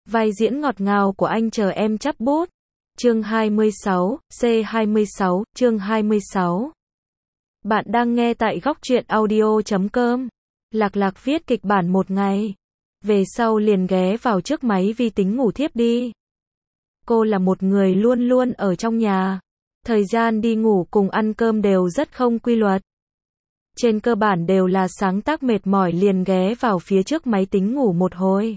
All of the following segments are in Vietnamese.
Vai diễn ngọt ngào của anh chờ em chắp bút. Chương 26, C26, chương 26. Bạn đang nghe tại góc truyện audio.com. Lạc Lạc viết kịch bản một ngày. Về sau liền ghé vào trước máy vi tính ngủ thiếp đi. Cô là một người luôn luôn ở trong nhà. Thời gian đi ngủ cùng ăn cơm đều rất không quy luật. Trên cơ bản đều là sáng tác mệt mỏi liền ghé vào phía trước máy tính ngủ một hồi.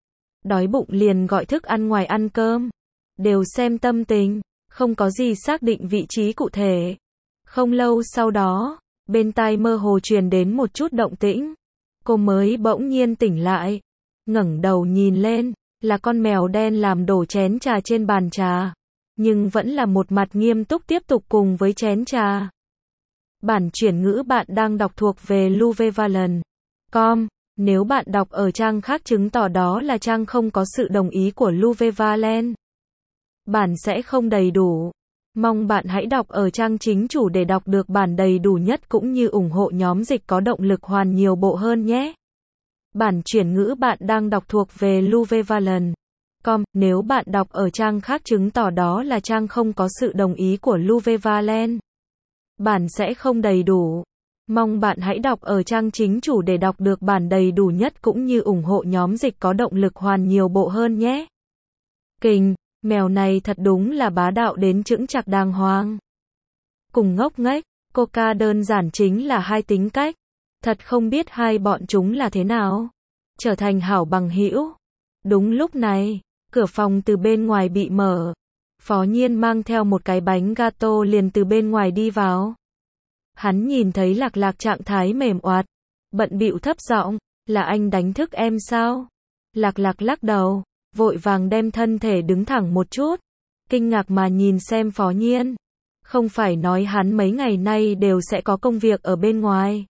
Đói bụng liền gọi thức ăn ngoài ăn cơm. Đều xem tâm tình, không có gì xác định vị trí cụ thể. Không lâu sau đó, bên tai mơ hồ truyền đến một chút động tĩnh. Cô mới bỗng nhiên tỉnh lại. Ngẩng đầu nhìn lên, là con mèo đen làm đổ chén trà trên bàn trà. Nhưng vẫn là một mặt nghiêm túc tiếp tục cùng với chén trà. Bản chuyển ngữ bạn đang đọc thuộc về Luvevalen.com. Nếu bạn đọc ở trang khác chứng tỏ đó là trang không có sự đồng ý của Luvevalen. Bản sẽ không đầy đủ. Mong bạn hãy đọc ở trang chính chủ để đọc được bản đầy đủ nhất cũng như ủng hộ nhóm dịch có động lực hoàn nhiều bộ hơn nhé. Bản chuyển ngữ bạn đang đọc thuộc về Luvevalen.com. Nếu bạn đọc ở trang khác chứng tỏ đó là trang không có sự đồng ý của Luvevalen. Bản sẽ không đầy đủ. Mong bạn hãy đọc ở trang chính chủ để đọc được bản đầy đủ nhất cũng như ủng hộ nhóm dịch có động lực hoàn nhiều bộ hơn nhé. Kình, mèo này thật đúng là bá đạo đến chững chạc đàng hoàng. Cùng ngốc nghếch, Coca đơn giản chính là hai tính cách. Thật không biết hai bọn chúng là thế nào. Trở thành hảo bằng hữu. Đúng lúc này, cửa phòng từ bên ngoài bị mở. Phó Nhiên mang theo một cái bánh gato liền từ bên ngoài đi vào. Hắn nhìn thấy Lạc Lạc trạng thái mềm oạt, bận bịu thấp giọng, là anh đánh thức em sao? Lạc Lạc lắc đầu, vội vàng đem thân thể đứng thẳng một chút, kinh ngạc mà nhìn xem Phó Nhiên. Không phải nói hắn mấy ngày nay đều sẽ có công việc ở bên ngoài.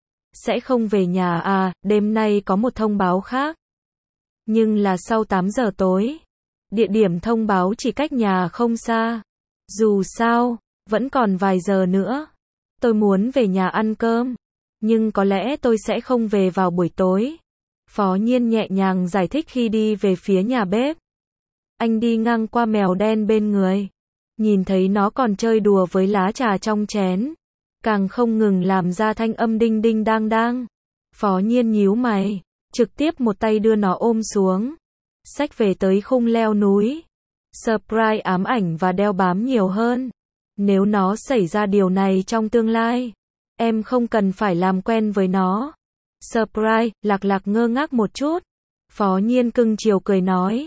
Sẽ không về nhà à, đêm nay có một thông báo khác. Nhưng là sau 8 giờ tối. Địa điểm thông báo chỉ cách nhà không xa. Dù sao, vẫn còn vài giờ nữa. Tôi muốn về nhà ăn cơm. Nhưng có lẽ tôi sẽ không về vào buổi tối. Phó Nhiên nhẹ nhàng giải thích khi đi về phía nhà bếp. Anh đi ngang qua mèo đen bên người. Nhìn thấy nó còn chơi đùa với lá trà trong chén. Càng không ngừng làm ra thanh âm đinh đinh đang đang. Phó Nhiên nhíu mày. Trực tiếp một tay đưa nó ôm xuống. Xách về tới khung leo núi. Surprise ám ảnh và đeo bám nhiều hơn. Nếu nó xảy ra điều này trong tương lai, em không cần phải làm quen với nó. Surprise, Lạc Lạc ngơ ngác một chút. Phó Nhiên cưng chiều cười nói.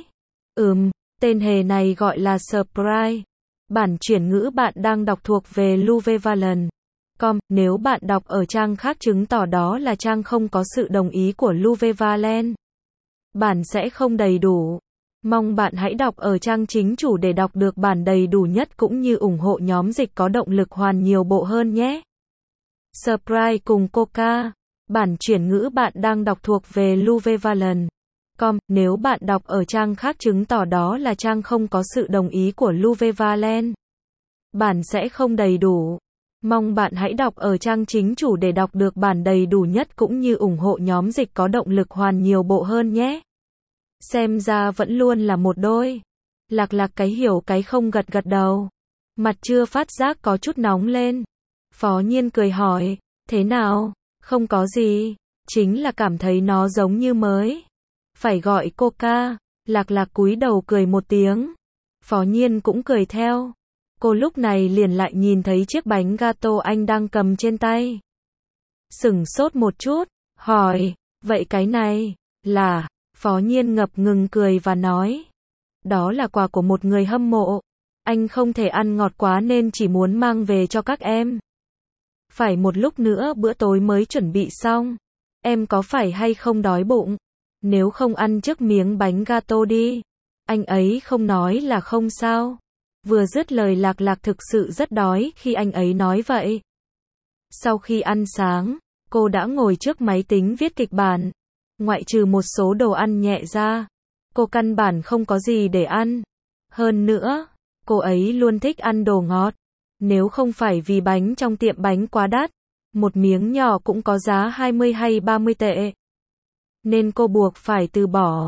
Tên hề này gọi là Surprise. Bản chuyển ngữ bạn đang đọc thuộc về Luvevalen.com. Nếu bạn đọc ở trang khác chứng tỏ đó là trang không có sự đồng ý của Luvevalen. Bản sẽ không đầy đủ. Mong bạn hãy đọc ở trang chính chủ để đọc được bản đầy đủ nhất cũng như ủng hộ nhóm dịch có động lực hoàn nhiều bộ hơn nhé. Surprise cùng Coca. Bản chuyển ngữ bạn đang đọc thuộc về Luvevalen.com. Nếu bạn đọc ở trang khác chứng tỏ đó là trang không có sự đồng ý của Luvevalen. Bản sẽ không đầy đủ. Mong bạn hãy đọc ở trang chính chủ để đọc được bản đầy đủ nhất cũng như ủng hộ nhóm dịch có động lực hoàn nhiều bộ hơn nhé. Xem ra vẫn luôn là một đôi. Lạc Lạc cái hiểu cái không gật gật đầu. Mặt chưa phát giác có chút nóng lên. Phó Nhiên cười hỏi, thế nào? Không có gì, chính là cảm thấy nó giống như mới. Phải gọi Coca. Lạc Lạc cúi đầu cười một tiếng. Phó Nhiên cũng cười theo. Cô lúc này liền lại nhìn thấy chiếc bánh gato anh đang cầm trên tay. Sửng sốt một chút, hỏi, vậy cái này, là... Phó Nhiên ngập ngừng cười và nói. Đó là quà của một người hâm mộ. Anh không thể ăn ngọt quá nên chỉ muốn mang về cho các em. Phải một lúc nữa bữa tối mới chuẩn bị xong. Em có phải hay không đói bụng? Nếu không ăn trước miếng bánh gato đi. Anh ấy không nói là không sao. Vừa dứt lời Lạc Lạc thực sự rất đói khi anh ấy nói vậy. Sau khi ăn sáng, cô đã ngồi trước máy tính viết kịch bản. Ngoại trừ một số đồ ăn nhẹ ra, cô căn bản không có gì để ăn. Hơn nữa, cô ấy luôn thích ăn đồ ngọt. Nếu không phải vì bánh trong tiệm bánh quá đắt, một miếng nhỏ cũng có giá 20 hay 30 tệ. Nên cô buộc phải từ bỏ.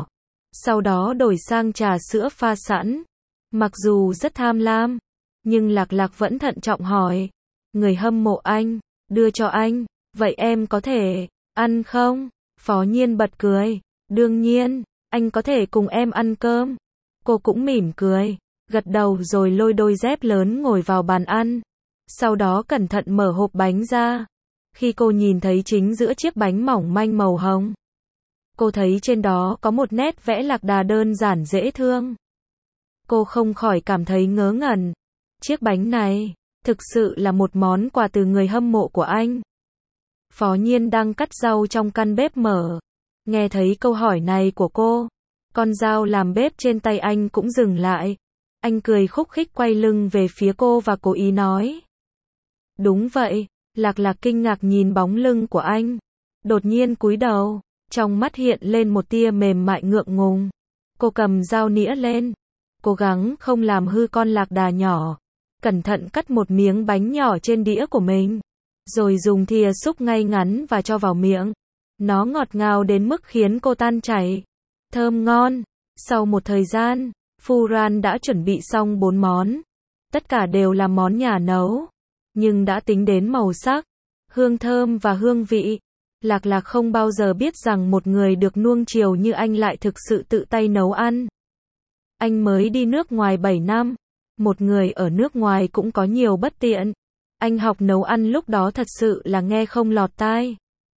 sau đó đổi sang trà sữa pha sẵn. Mặc dù rất tham lam, nhưng Lạc Lạc vẫn thận trọng hỏi. Người hâm mộ anh, đưa cho anh, vậy em có thể ăn không? Phó Nhiên bật cười. Đương nhiên, anh có thể cùng em ăn cơm. Cô cũng mỉm cười, gật đầu rồi lôi đôi dép lớn ngồi vào bàn ăn. Sau đó cẩn thận mở hộp bánh ra. Khi cô nhìn thấy chính giữa chiếc bánh mỏng manh màu hồng, cô thấy trên đó có một nét vẽ lạc đà đơn giản dễ thương. Cô không khỏi cảm thấy ngớ ngẩn. Chiếc bánh này, thực sự là một món quà từ người hâm mộ của anh. Phó Nhiên đang cắt rau trong căn bếp mở. Nghe thấy câu hỏi này của cô, con dao làm bếp trên tay anh cũng dừng lại. Anh cười khúc khích quay lưng về phía cô và cố ý nói. Đúng vậy. Lạc Lạc kinh ngạc nhìn bóng lưng của anh. Đột nhiên cúi đầu, trong mắt hiện lên một tia mềm mại ngượng ngùng. Cô cầm dao nĩa lên, cố gắng không làm hư con lạc đà nhỏ. Cẩn thận cắt một miếng bánh nhỏ trên đĩa của mình, rồi dùng thìa xúc ngay ngắn và cho vào miệng. Nó ngọt ngào đến mức khiến cô tan chảy. Thơm ngon. Sau một thời gian, Phu Ran đã chuẩn bị xong 4 món. Tất cả đều là món nhà nấu, nhưng đã tính đến màu sắc, hương thơm và hương vị. Lạc Lạc không bao giờ biết rằng một người được nuông chiều như anh lại thực sự tự tay nấu ăn. Anh mới đi nước ngoài 7 năm. Một người ở nước ngoài cũng có nhiều bất tiện. Anh học nấu ăn lúc đó thật sự là nghe không lọt tai.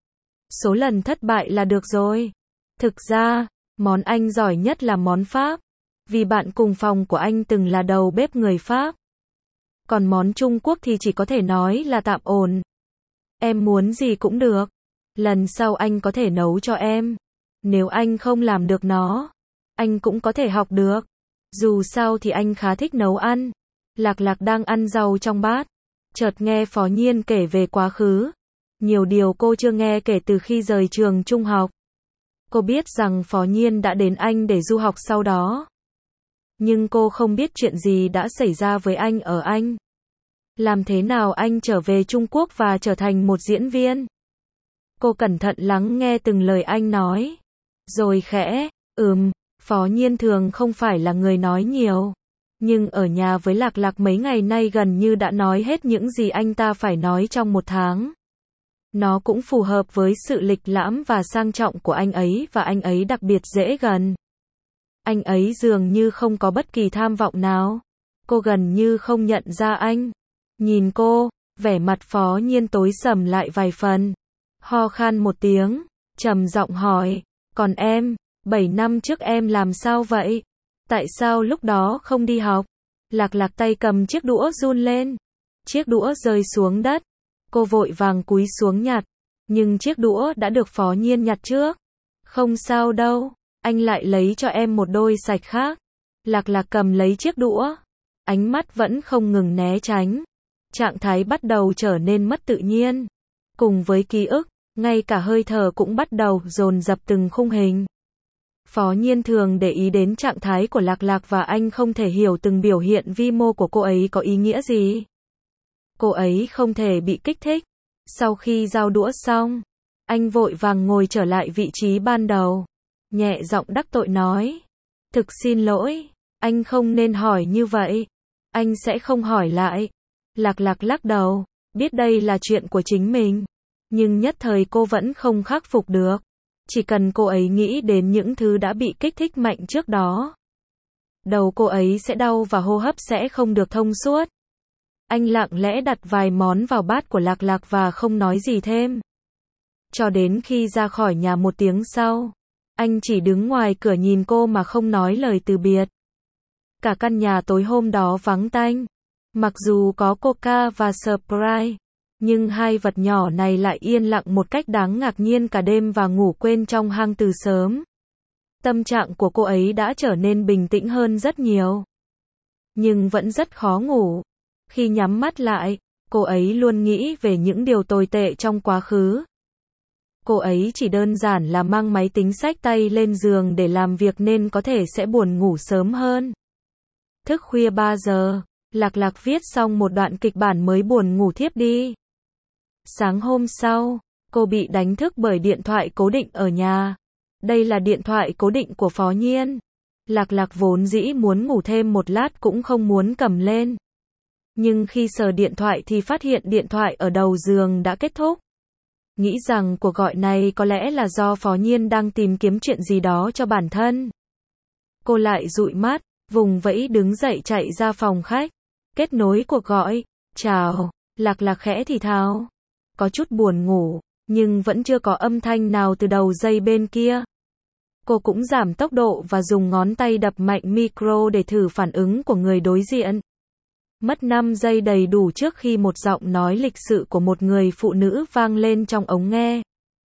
Số lần thất bại là được rồi. Thực ra, món anh giỏi nhất là món Pháp. Vì bạn cùng phòng của anh từng là đầu bếp người Pháp. Còn món Trung Quốc thì chỉ có thể nói là tạm ổn. Em muốn gì cũng được. Lần sau anh có thể nấu cho em. Nếu anh không làm được nó, anh cũng có thể học được. Dù sao thì anh khá thích nấu ăn. Lạc Lạc đang ăn rau trong bát, chợt nghe Phó Nhiên kể về quá khứ. Nhiều điều cô chưa nghe kể từ khi rời trường trung học. Cô biết rằng Phó Nhiên đã đến Anh để du học sau đó. Nhưng cô không biết chuyện gì đã xảy ra với anh ở Anh. Làm thế nào anh trở về Trung Quốc và trở thành một diễn viên? Cô cẩn thận lắng nghe từng lời anh nói. Rồi khẽ, Phó Nhiên thường không phải là người nói nhiều. Nhưng ở nhà với Lạc Lạc mấy ngày nay gần như đã nói hết những gì anh ta phải nói trong một tháng. Nó cũng phù hợp với sự lịch lãm và sang trọng của anh ấy và anh ấy đặc biệt dễ gần. Anh ấy dường như không có bất kỳ tham vọng nào. Cô gần như không nhận ra anh. Nhìn cô, vẻ mặt Phó Nhiên tối sầm lại vài phần. Ho khan một tiếng, trầm giọng hỏi, còn em, 7 năm trước em làm sao vậy? Tại sao lúc đó không đi học? Lạc Lạc tay cầm chiếc đũa run lên. Chiếc đũa rơi xuống đất. Cô vội vàng cúi xuống nhặt. Nhưng chiếc đũa đã được Phó Nhiên nhặt trước. Không sao đâu, anh lại lấy cho em một đôi sạch khác. Lạc Lạc cầm lấy chiếc đũa. Ánh mắt vẫn không ngừng né tránh. Trạng thái bắt đầu trở nên mất tự nhiên. Cùng với ký ức, ngay cả hơi thở cũng bắt đầu dồn dập từng khung hình. Phó Nhiên thường để ý đến trạng thái của Lạc Lạc và anh không thể hiểu từng biểu hiện vi mô của cô ấy có ý nghĩa gì. Cô ấy không thể bị kích thích. Sau khi giao đũa xong, anh vội vàng ngồi trở lại vị trí ban đầu. Nhẹ giọng đắc tội nói. Thực xin lỗi, anh không nên hỏi như vậy. Anh sẽ không hỏi lại. Lạc Lạc lắc đầu, biết đây là chuyện của chính mình. Nhưng nhất thời cô vẫn không khắc phục được. Chỉ cần cô ấy nghĩ đến những thứ đã bị kích thích mạnh trước đó, đầu cô ấy sẽ đau và hô hấp sẽ không được thông suốt. Anh lặng lẽ đặt vài món vào bát của Lạc Lạc và không nói gì thêm. Cho đến khi ra khỏi nhà một tiếng sau, anh chỉ đứng ngoài cửa nhìn cô mà không nói lời từ biệt. Cả căn nhà tối hôm đó vắng tanh. Mặc dù có Coca và Sprite, nhưng hai vật nhỏ này lại yên lặng một cách đáng ngạc nhiên cả đêm và ngủ quên trong hang từ sớm. Tâm trạng của cô ấy đã trở nên bình tĩnh hơn rất nhiều. Nhưng vẫn rất khó ngủ. Khi nhắm mắt lại, cô ấy luôn nghĩ về những điều tồi tệ trong quá khứ. Cô ấy chỉ đơn giản là mang máy tính xách tay lên giường để làm việc nên có thể sẽ buồn ngủ sớm hơn. Thức khuya 3 giờ, Lạc Lạc viết xong một đoạn kịch bản mới buồn ngủ thiếp đi. Sáng hôm sau, cô bị đánh thức bởi điện thoại cố định ở nhà. Đây là điện thoại cố định của Phó Nhiên. Lạc Lạc vốn dĩ muốn ngủ thêm một lát cũng không muốn cầm lên. Nhưng khi sờ điện thoại thì phát hiện điện thoại ở đầu giường đã kết thúc. Nghĩ rằng cuộc gọi này có lẽ là do Phó Nhiên đang tìm kiếm chuyện gì đó cho bản thân. Cô lại dụi mắt, vùng vẫy đứng dậy chạy ra phòng khách. Kết nối cuộc gọi. Chào, Lạc Lạc khẽ thì thào. Có chút buồn ngủ, nhưng vẫn chưa có âm thanh nào từ đầu dây bên kia. Cô cũng giảm tốc độ và dùng ngón tay đập mạnh micro để thử phản ứng của người đối diện. Mất 5 giây đầy đủ trước khi một giọng nói lịch sự của một người phụ nữ vang lên trong ống nghe.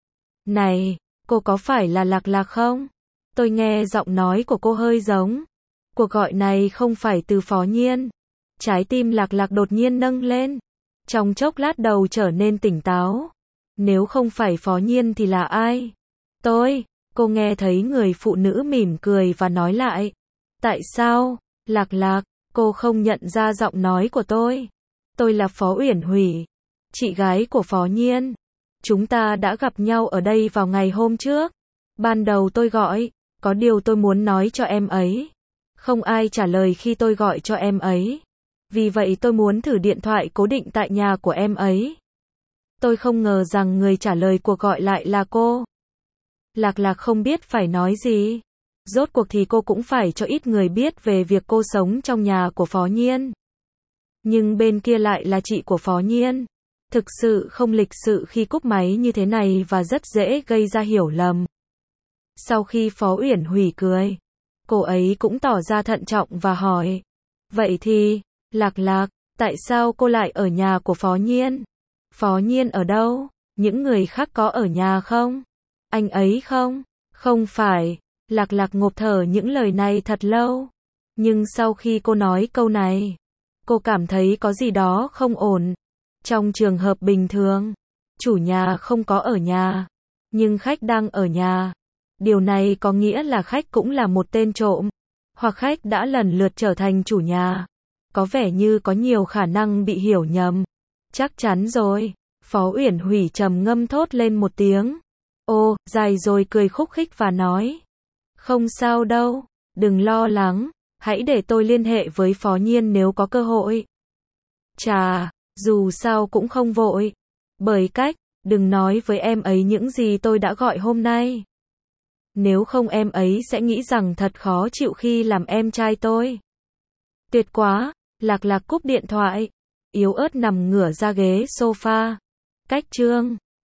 Này, cô có phải là Lạc Lạc không? Tôi nghe giọng nói của cô hơi giống. Cuộc gọi này không phải từ Phó Nhiên. Trái tim Lạc Lạc đột nhiên nâng lên. Trong chốc lát đầu trở nên tỉnh táo. Nếu không phải Phó Nhiên thì là ai? Tôi. Cô nghe thấy người phụ nữ mỉm cười và nói lại. Tại sao, Lạc Lạc, cô không nhận ra giọng nói của tôi? Tôi là Phó Uyển Hủy, chị gái của Phó Nhiên. Chúng ta đã gặp nhau ở đây vào ngày hôm trước. Ban đầu tôi gọi, có điều tôi muốn nói cho em ấy. Không ai trả lời khi tôi gọi cho em ấy. Vì vậy tôi muốn thử điện thoại cố định tại nhà của em ấy. Tôi không ngờ rằng người trả lời cuộc gọi lại là cô. Lạc Lạc không biết phải nói gì. Rốt cuộc thì cô cũng phải cho ít người biết về việc cô sống trong nhà của Phó Nhiên. Nhưng bên kia lại là chị của Phó Nhiên. Thực sự không lịch sự khi cúp máy như thế này và rất dễ gây ra hiểu lầm. Sau khi Phó Uyển Hủy cười, cô ấy cũng tỏ ra thận trọng và hỏi. Vậy thì, Lạc Lạc, tại sao cô lại ở nhà của Phó Nhiên? Phó Nhiên ở đâu? Những người khác có ở nhà không? Anh ấy không? Không phải. Lạc Lạc ngộp thở những lời này thật lâu. Nhưng sau khi cô nói câu này, cô cảm thấy có gì đó không ổn. Trong trường hợp bình thường, chủ nhà không có ở nhà, nhưng khách đang ở nhà. Điều này có nghĩa là khách cũng là một tên trộm, hoặc khách đã lần lượt trở thành chủ nhà. Có vẻ như có nhiều khả năng bị hiểu nhầm. Chắc chắn rồi, Phó Uyển Hủy trầm ngâm thốt lên một tiếng. Ô, dài rồi cười khúc khích và nói. Không sao đâu, đừng lo lắng, hãy để tôi liên hệ với Phó Nhiên nếu có cơ hội. Chà, dù sao cũng không vội. Bởi cách, đừng nói với em ấy những gì tôi đã gọi hôm nay. Nếu không em ấy sẽ nghĩ rằng thật khó chịu khi làm em trai tôi. Tuyệt quá, Lạc Lạc cúp điện thoại, yếu ớt nằm ngửa ra ghế sofa. Cách chương